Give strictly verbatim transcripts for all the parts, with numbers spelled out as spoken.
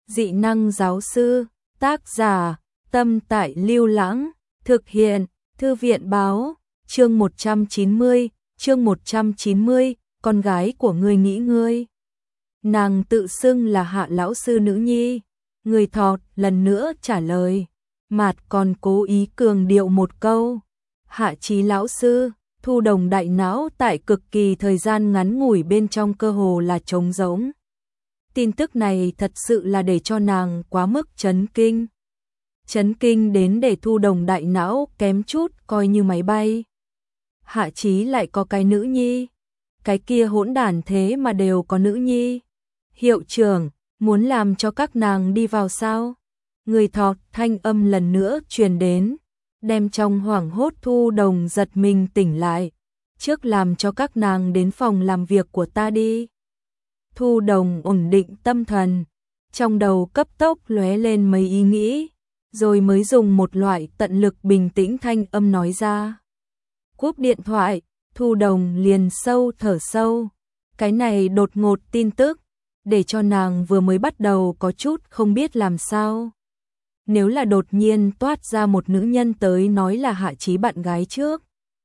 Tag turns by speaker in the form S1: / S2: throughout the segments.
S1: Dị năng giáo sư, tác giả, Tâm Tại Lưu Lãng, thực hiện, Thư viện báo, chương một trăm chín mươi, chương một trăm chín mươi, con gái của ngươi nghĩ ngươi. Nàng tự xưng là Hạ lão sư nữ nhi, người thọt lần nữa trả lời, Mạt còn cố ý cường điệu một câu. Hạ Chí lão sư, Thu Đồng đại não tại cực kỳ thời gian ngắn ngủi bên trong cơ hồ là trống rỗng. Tin tức này thật sự là để cho nàng quá mức chấn kinh. Chấn kinh đến để Thu Đồng đại não kém chút coi như máy bay. Hạ Chí lại có cái nữ nhi, cái kia hỗn đản thế mà đều có nữ nhi. Hiệu trưởng, muốn làm cho các nàng đi vào sao? Người thọt thanh âm lần nữa truyền đến, đem trong hoảng hốt Thu Đồng giật mình tỉnh lại. Trước làm cho các nàng đến phòng làm việc của ta đi. Thu Đồng ổn định tâm thần, trong đầu cấp tốc lóe lên mấy ý nghĩ, rồi mới dùng một loại tận lực bình tĩnh thanh âm nói ra. Cúp điện thoại, Thu Đồng liền sâu thở sâu. Cái này đột ngột tin tức, để cho nàng vừa mới bắt đầu có chút không biết làm sao. Nếu là đột nhiên toát ra một nữ nhân tới nói là Hạ Chí bạn gái trước,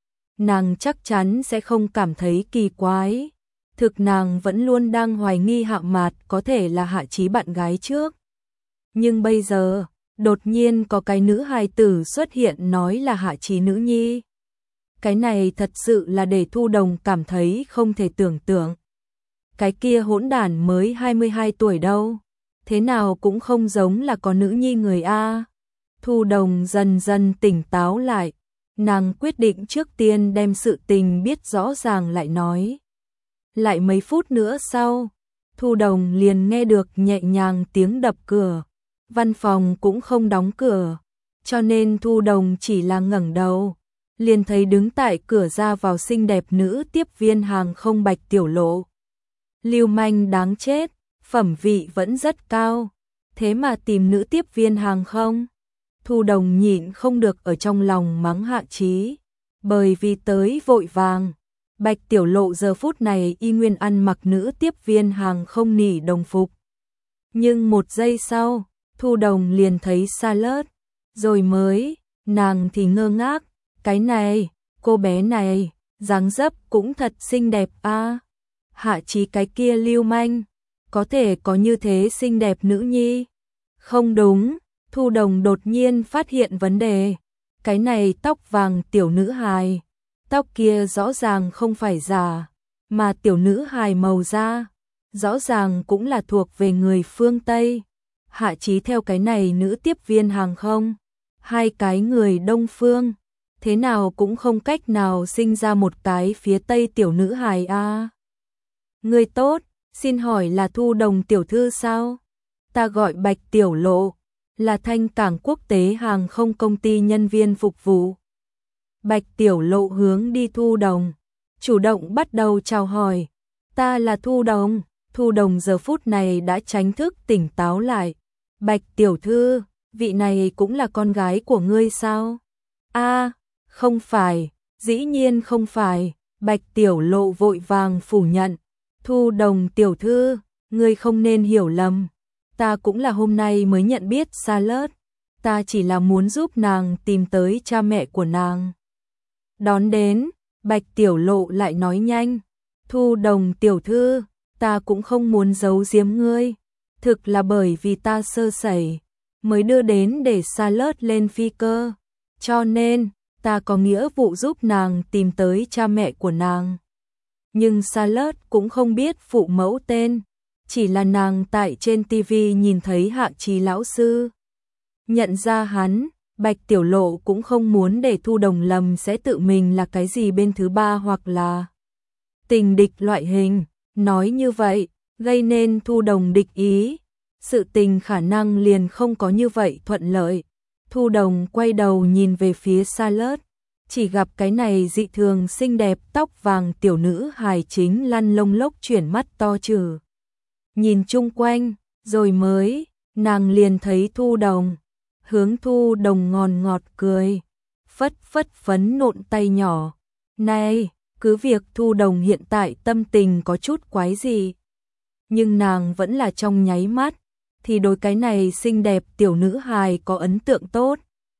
S1: nàng chắc chắn sẽ không cảm thấy kỳ quái. Thực nàng vẫn luôn đang hoài nghi Hạ Mạt có thể là Hạ Chí bạn gái trước. Nhưng bây giờ, đột nhiên có cái nữ hài tử xuất hiện nói là Hạ Chí nữ nhi. Cái này thật sự là để Thu Đồng cảm thấy không thể tưởng tượng. Cái kia hỗn đản mới hai mươi hai tuổi đâu, thế nào cũng không giống là có nữ nhi người A. Thu Đồng dần dần tỉnh táo lại, nàng quyết định trước tiên đem sự tình biết rõ ràng lại nói. Lại mấy phút nữa sau, Thu Đồng liền nghe được nhẹ nhàng tiếng đập cửa. Văn phòng cũng không đóng cửa, cho nên Thu Đồng chỉ là ngẩng đầu, liền thấy đứng tại cửa ra vào xinh đẹp nữ tiếp viên hàng không Bạch Tiểu Lộ. Lưu manh đáng chết, phẩm vị vẫn rất cao, thế mà tìm nữ tiếp viên hàng không. Thu Đồng nhịn không được ở trong lòng mắng Hạ Chí, bởi vì tới vội vàng. Bạch Tiểu Lộ giờ phút này y nguyên ăn mặc nữ tiếp viên hàng không nỉ đồng phục. Nhưng một giây sau, Thu Đồng liền thấy Charlotte, rồi mới, nàng thì ngơ ngác, cái này, cô bé này, dáng dấp cũng thật xinh đẹp a. À. Hạ Chí cái kia lưu manh, có thể có như thế xinh đẹp nữ nhi. Không đúng, Thu Đồng đột nhiên phát hiện vấn đề, cái này tóc vàng tiểu nữ hài. Tóc kia rõ ràng không phải giả, mà tiểu nữ hài màu da, rõ ràng cũng là thuộc về người phương Tây. Hạ Chí theo cái này nữ tiếp viên hàng không, hai cái người Đông phương, thế nào cũng không cách nào sinh ra một cái phía Tây tiểu nữ hài a. À. Người tốt, xin hỏi là Thu Đồng tiểu thư sao? Ta gọi Bạch Tiểu Lộ, là Thanh Cảng Quốc tế hàng không công ty nhân viên phục vụ. Bạch Tiểu Lộ hướng đi Thu Đồng, chủ động bắt đầu chào hỏi. Ta là Thu Đồng. Thu Đồng giờ phút này đã tránh thức tỉnh táo lại. Bạch tiểu thư, vị này cũng là con gái của ngươi sao? A, à, không phải, dĩ nhiên không phải. Bạch Tiểu Lộ vội vàng phủ nhận. Thu Đồng tiểu thư, ngươi không nên hiểu lầm. Ta cũng là hôm nay mới nhận biết Charlotte. Ta chỉ là muốn giúp nàng tìm tới cha mẹ của nàng. Đón đến, Bạch Tiểu Lộ lại nói nhanh. Thu Đồng tiểu thư, ta cũng không muốn giấu giếm ngươi. Thực là bởi vì ta sơ sẩy, mới đưa đến để Charlotte lên phi cơ. Cho nên, ta có nghĩa vụ giúp nàng tìm tới cha mẹ của nàng. Nhưng Charlotte cũng không biết phụ mẫu tên, chỉ là nàng tại trên ti vi nhìn thấy Hạ Chí lão sư. Nhận ra hắn, Bạch Tiểu Lộ cũng không muốn để Thu Đồng lầm sẽ tự mình là cái gì bên thứ ba hoặc là tình địch loại hình. Nói như vậy, gây nên Thu Đồng địch ý. Sự tình khả năng liền không có như vậy thuận lợi. Thu Đồng quay đầu nhìn về phía Charlotte, chỉ gặp cái này dị thường xinh đẹp tóc vàng tiểu nữ hài chính lăn lông lốc chuyển mắt to trừ. Nhìn chung quanh, rồi mới, nàng liền thấy Thu Đồng. Hướng Thu Đồng ngòn ngọt cười, phất phất phấn nộn tay nhỏ. Này, cứ việc Thu Đồng hiện tại tâm tình có chút quái gì, nhưng nàng vẫn là trong nháy mắt, thì đối cái này xinh đẹp tiểu nữ hài có ấn tượng tốt.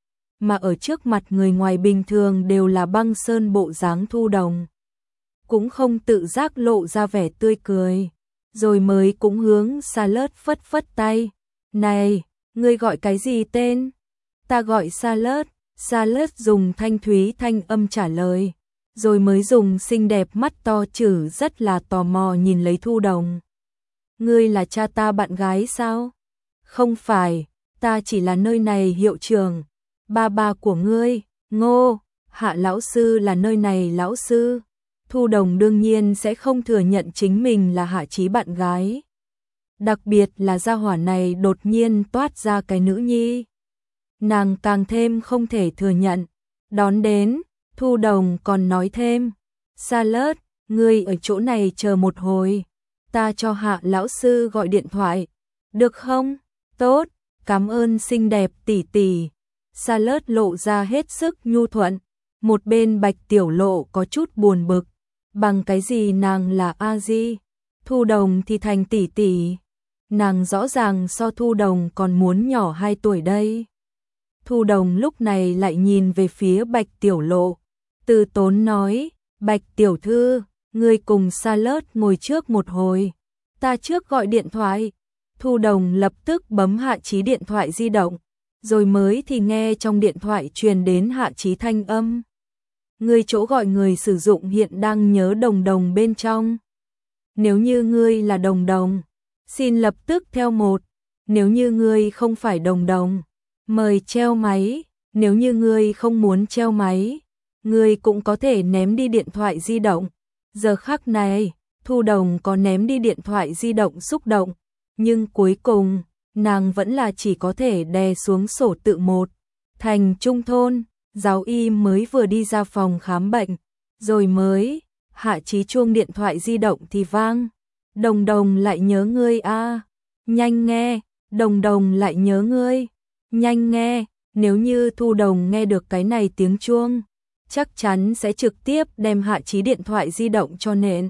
S1: Mà ở trước mặt người ngoài bình thường đều là băng sơn bộ dáng Thu Đồng. Cũng không tự giác lộ ra vẻ tươi cười. Rồi mới cũng hướng Salad phất phất tay. Này, ngươi gọi cái gì tên? Ta gọi Salad. Salad dùng thanh thúy thanh âm trả lời. Rồi mới dùng xinh đẹp mắt to chử rất là tò mò nhìn lấy Thu Đồng. Ngươi là cha ta bạn gái sao? Không phải, ta chỉ là nơi này hiệu trưởng. Ba ba của ngươi, Ngô, Hạ lão sư là nơi này lão sư. Thu Đồng đương nhiên sẽ không thừa nhận chính mình là Hạ Chí bạn gái. Đặc biệt là gia hỏa này đột nhiên toát ra cái nữ nhi. Nàng càng thêm không thể thừa nhận. Đón đến, Thu Đồng còn nói thêm. Salad, ngươi ở chỗ này chờ một hồi. Ta cho Hạ lão sư gọi điện thoại. Được không? Tốt, cảm ơn xinh đẹp tỷ tỷ. Salad lộ ra hết sức nhu thuận. Một bên Bạch Tiểu Lộ có chút buồn bực. Bằng cái gì nàng là a di? Thu Đồng thì thành tỷ tỷ. Nàng rõ ràng so Thu Đồng còn muốn nhỏ hai tuổi đây. Thu Đồng lúc này lại nhìn về phía Bạch Tiểu Lộ. Từ tốn nói, Bạch Tiểu Thư, ngươi cùng Salad ngồi trước một hồi. Ta trước gọi điện thoại. Thu Đồng lập tức bấm Hạ Chí điện thoại di động. Rồi mới thì nghe trong điện thoại truyền đến Hạ Chí thanh âm. Ngươi chỗ gọi người sử dụng hiện đang nhớ Đồng Đồng bên trong. Nếu như ngươi là Đồng Đồng, xin lập tức theo một. Nếu như ngươi không phải Đồng Đồng, mời treo máy. Nếu như ngươi không muốn treo máy, ngươi cũng có thể ném đi điện thoại di động. Giờ khắc này, Thu Đồng có ném đi điện thoại di động xúc động. Nhưng cuối cùng, nàng vẫn là chỉ có thể đè xuống sổ tự một. Thành Trung thôn, giáo y mới vừa đi ra phòng khám bệnh. Rồi mới, Hạ Chí chuông điện thoại di động thì vang. Đồng Đồng lại nhớ ngươi a à. Nhanh nghe, Đồng Đồng lại nhớ ngươi. Nhanh nghe, nếu như Thu Đồng nghe được cái này tiếng chuông, chắc chắn sẽ trực tiếp đem Hạ Chí điện thoại di động cho nện.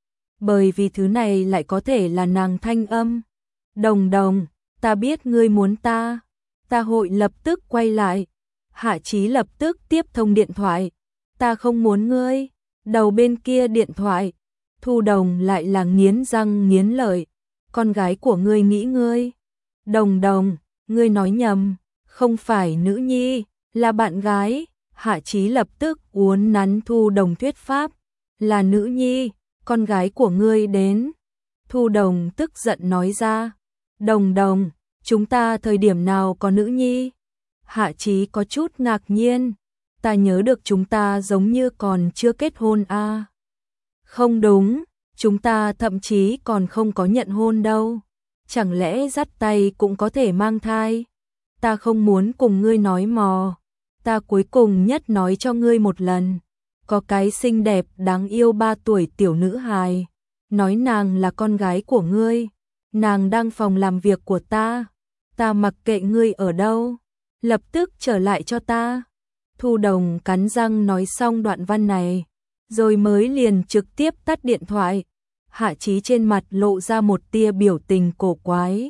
S1: Bởi vì thứ này lại có thể là nàng thanh âm. Đồng Đồng, ta biết ngươi muốn ta. Ta hội lập tức quay lại. Hạ Chí lập tức tiếp thông điện thoại. Ta không muốn ngươi. Đầu bên kia điện thoại. Thu Đồng lại là nghiến răng nghiến lợi. Con gái của ngươi nghĩ ngươi. Đồng Đồng, ngươi nói nhầm. Không phải nữ nhi, là bạn gái. Hạ Chí lập tức uốn nắn Thu Đồng thuyết pháp. Là nữ nhi, con gái của ngươi đến. Thu Đồng tức giận nói ra. Đồng Đồng, chúng ta thời điểm nào có nữ nhi? Hạ Chí có chút ngạc nhiên. Ta nhớ được chúng ta giống như còn chưa kết hôn a. À? Không đúng, chúng ta thậm chí còn không có nhận hôn đâu. Chẳng lẽ dắt tay cũng có thể mang thai? Ta không muốn cùng ngươi nói mò. Ta cuối cùng nhất nói cho ngươi một lần. Có cái xinh đẹp đáng yêu ba tuổi tiểu nữ hài. Nói nàng là con gái của ngươi. Nàng đang phòng làm việc của ta. Ta mặc kệ ngươi ở đâu. Lập tức trở lại cho ta. Thu Đồng cắn răng nói xong đoạn văn này. Rồi mới liền trực tiếp tắt điện thoại. Hạ Chí trên mặt lộ ra một tia biểu tình cổ quái.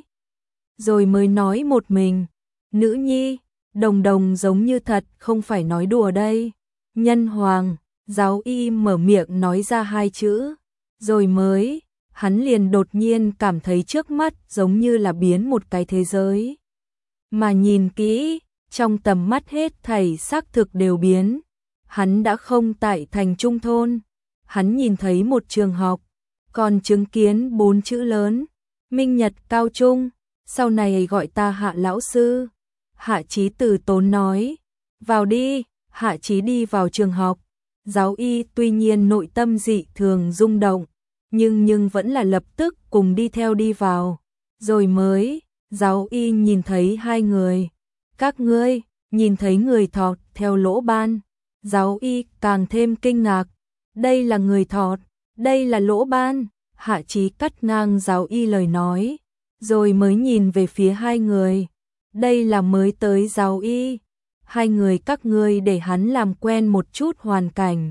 S1: Rồi mới nói một mình. Nữ nhi, Đồng Đồng giống như thật, không phải nói đùa đây. Nhân Hoàng, giáo y mở miệng nói ra hai chữ. Rồi mới, hắn liền đột nhiên cảm thấy trước mắt giống như là biến một cái thế giới. Mà nhìn kỹ, trong tầm mắt hết thảy xác thực đều biến. Hắn đã không tại thành Trung thôn. Hắn nhìn thấy một trường học, còn chứng kiến bốn chữ lớn. Minh Nhật Cao Trung, sau này gọi ta Hạ lão sư. Hạ Chí từ tốn nói. Vào đi, Hạ Chí đi vào trường học. Giáo y tuy nhiên nội tâm dị thường rung động. Nhưng nhưng vẫn là lập tức cùng đi theo đi vào. Rồi mới, giáo y nhìn thấy hai người. Các ngươi, nhìn thấy người thọt theo lỗ ban. Giáo y càng thêm kinh ngạc. Đây là người thọt, đây là lỗ ban. Hạ Chí cắt ngang giáo y lời nói. Rồi mới nhìn về phía hai người. Đây là mới tới giáo y. Hai người các ngươi để hắn làm quen một chút hoàn cảnh.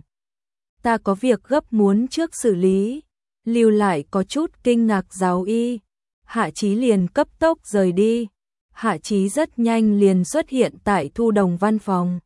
S1: Ta có việc gấp muốn trước xử lý. Lưu lại có chút kinh ngạc giáo y. Hạ Chí liền cấp tốc rời đi. Hạ Chí rất nhanh liền xuất hiện tại Thu Đồng văn phòng.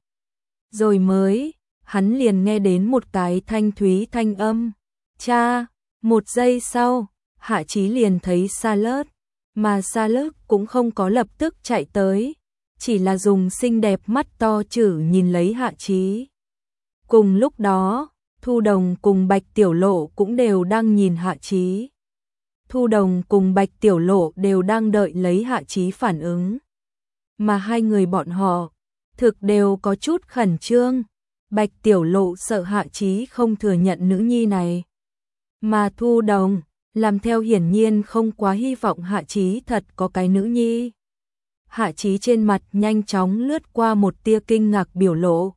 S1: Rồi mới, hắn liền nghe đến một cái thanh thúy thanh âm. Cha, một giây sau, Hạ Chí liền thấy Charlotte, mà Charlotte cũng không có lập tức chạy tới, chỉ là dùng xinh đẹp mắt to chử nhìn lấy Hạ Chí. Cùng lúc đó, Thu Đồng cùng Bạch Tiểu Lộ cũng đều đang nhìn Hạ Chí. Thu Đồng cùng Bạch Tiểu Lộ đều đang đợi lấy Hạ Chí phản ứng. Mà hai người bọn họ, thực đều có chút khẩn trương. Bạch Tiểu Lộ sợ Hạ Chí không thừa nhận nữ nhi này. Mà Thu Đồng, làm theo hiển nhiên không quá hy vọng Hạ Chí thật có cái nữ nhi. Hạ Chí trên mặt nhanh chóng lướt qua một tia kinh ngạc biểu lộ.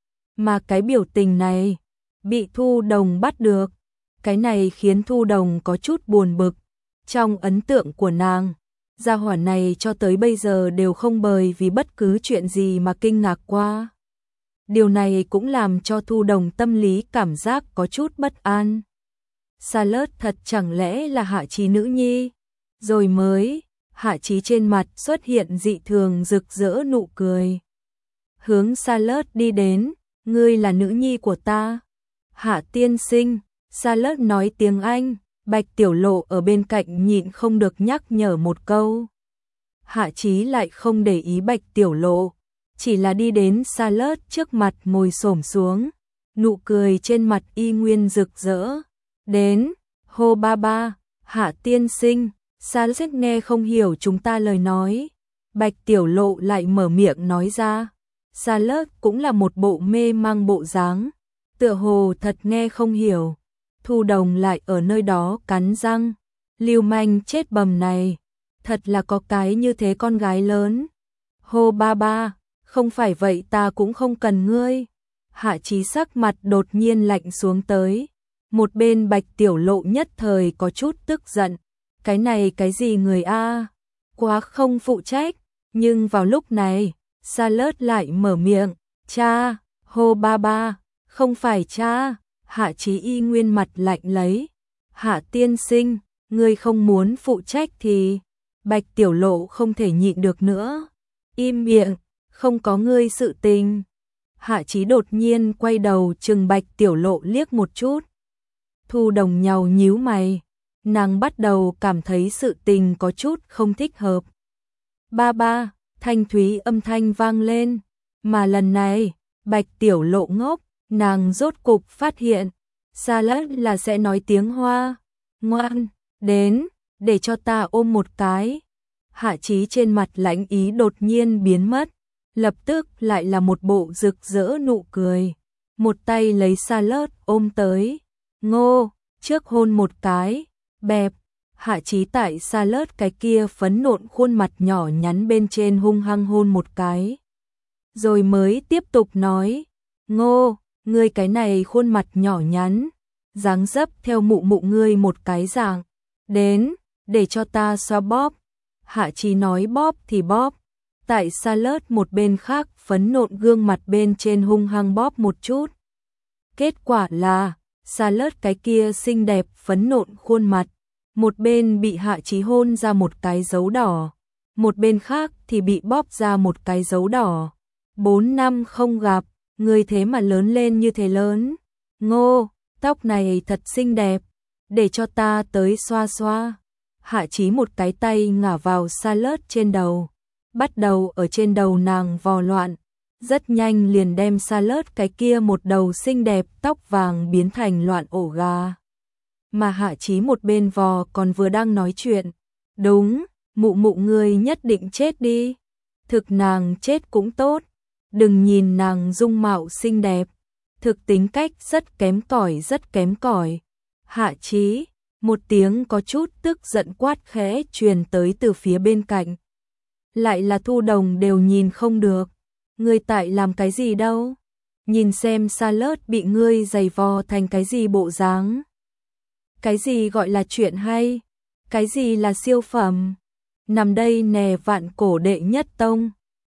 S1: Mà cái biểu tình này, bị Thu Đồng bắt được. Cái này khiến Thu Đồng có chút buồn bực. Trong ấn tượng của nàng, gia hỏa này cho tới bây giờ đều không bởi vì bất cứ chuyện gì mà kinh ngạc qua. Điều này cũng làm cho Thu Đồng tâm lý cảm giác có chút bất an. Charlotte thật chẳng lẽ là Hạ Chí nữ nhi? Rồi mới, Hạ Chí trên mặt xuất hiện dị thường rực rỡ nụ cười. Hướng Charlotte đi đến, ngươi là nữ nhi của ta. Hạ tiên sinh, Charlotte nói tiếng Anh, Bạch Tiểu Lộ ở bên cạnh nhịn không được nhắc nhở một câu. Hạ Chí lại không để ý Bạch Tiểu Lộ, chỉ là đi đến Charlotte trước mặt ngồi xổm xuống, nụ cười trên mặt y nguyên rực rỡ. Đến, hô ba ba, Hạ tiên sinh, Charlotte nghe không hiểu chúng ta lời nói. Bạch Tiểu Lộ lại mở miệng nói ra. Charlotte cũng là một bộ mê mang bộ dáng, tựa hồ thật nghe không hiểu. Thu Đồng lại ở nơi đó cắn răng, lưu manh chết bầm này, thật là có cái như thế con gái lớn. Hô ba ba, không phải vậy ta cũng không cần ngươi. Hạ Chí sắc mặt đột nhiên lạnh xuống tới. Một bên Bạch Tiểu Lộ nhất thời có chút tức giận. Cái này cái gì người a? Quá không phụ trách. Nhưng vào lúc này, Charlotte lại mở miệng. Cha, hô ba ba, không phải cha. Hạ Chí y nguyên mặt lạnh lấy. Hạ tiên sinh, ngươi không muốn phụ trách thì... Bạch Tiểu Lộ không thể nhịn được nữa. Im miệng, không có ngươi sự tình. Hạ Chí đột nhiên quay đầu chừng Bạch Tiểu Lộ liếc một chút. Thu Đồng nhàu nhíu mày. Nàng bắt đầu cảm thấy sự tình có chút không thích hợp. Ba ba, thanh thúy âm thanh vang lên. Mà lần này, Bạch Tiểu Lộ ngốc. Nàng rốt cục phát hiện, Charlotte là sẽ nói tiếng Hoa. Ngoan, đến, để cho ta ôm một cái. Hạ Chí trên mặt lãnh ý đột nhiên biến mất, lập tức lại là một bộ rực rỡ nụ cười. Một tay lấy Charlotte ôm tới. Ngô, trước hôn một cái, bẹp. Hạ Chí tại Charlotte cái kia phấn nộn khuôn mặt nhỏ nhắn bên trên hung hăng hôn một cái. Rồi mới tiếp tục nói, Ngô, ngươi cái này khuôn mặt nhỏ nhắn, dáng dấp theo mụ mụ ngươi một cái dạng. Đến, để cho ta xoa bóp. Hạ Chí nói bóp thì bóp. Tại Charlotte một bên khác phấn nộn gương mặt bên trên hung hăng bóp một chút. Kết quả là, Charlotte cái kia xinh đẹp phấn nộn khuôn mặt, một bên bị Hạ Chí hôn ra một cái dấu đỏ, một bên khác thì bị bóp ra một cái dấu đỏ. Bốn năm không gặp, người thế mà lớn lên như thế lớn. Ngô, tóc này thật xinh đẹp, để cho ta tới xoa xoa. Hạ Chí một cái tay ngả vào Charlotte trên đầu, bắt đầu ở trên đầu nàng vò loạn, rất nhanh liền đem Charlotte cái kia một đầu xinh đẹp tóc vàng biến thành loạn ổ gà. Mà Hạ Chí một bên vò còn vừa đang nói chuyện. Đúng, mụ mụ ngươi nhất định chết đi. Thực nàng chết cũng tốt. Đừng nhìn nàng dung mạo xinh đẹp, thực tính cách rất kém cỏi rất kém cỏi. Hạ Chí, một tiếng có chút tức giận quát khẽ truyền tới từ phía bên cạnh. Lại là Thu Đồng đều nhìn không được. Ngươi tại làm cái gì đâu? Nhìn xem Charlotte bị ngươi giày vò thành cái gì bộ dáng. Cái gì gọi là chuyện hay? Cái gì là siêu phẩm? Nằm đây nè vạn cổ đệ nhất tông.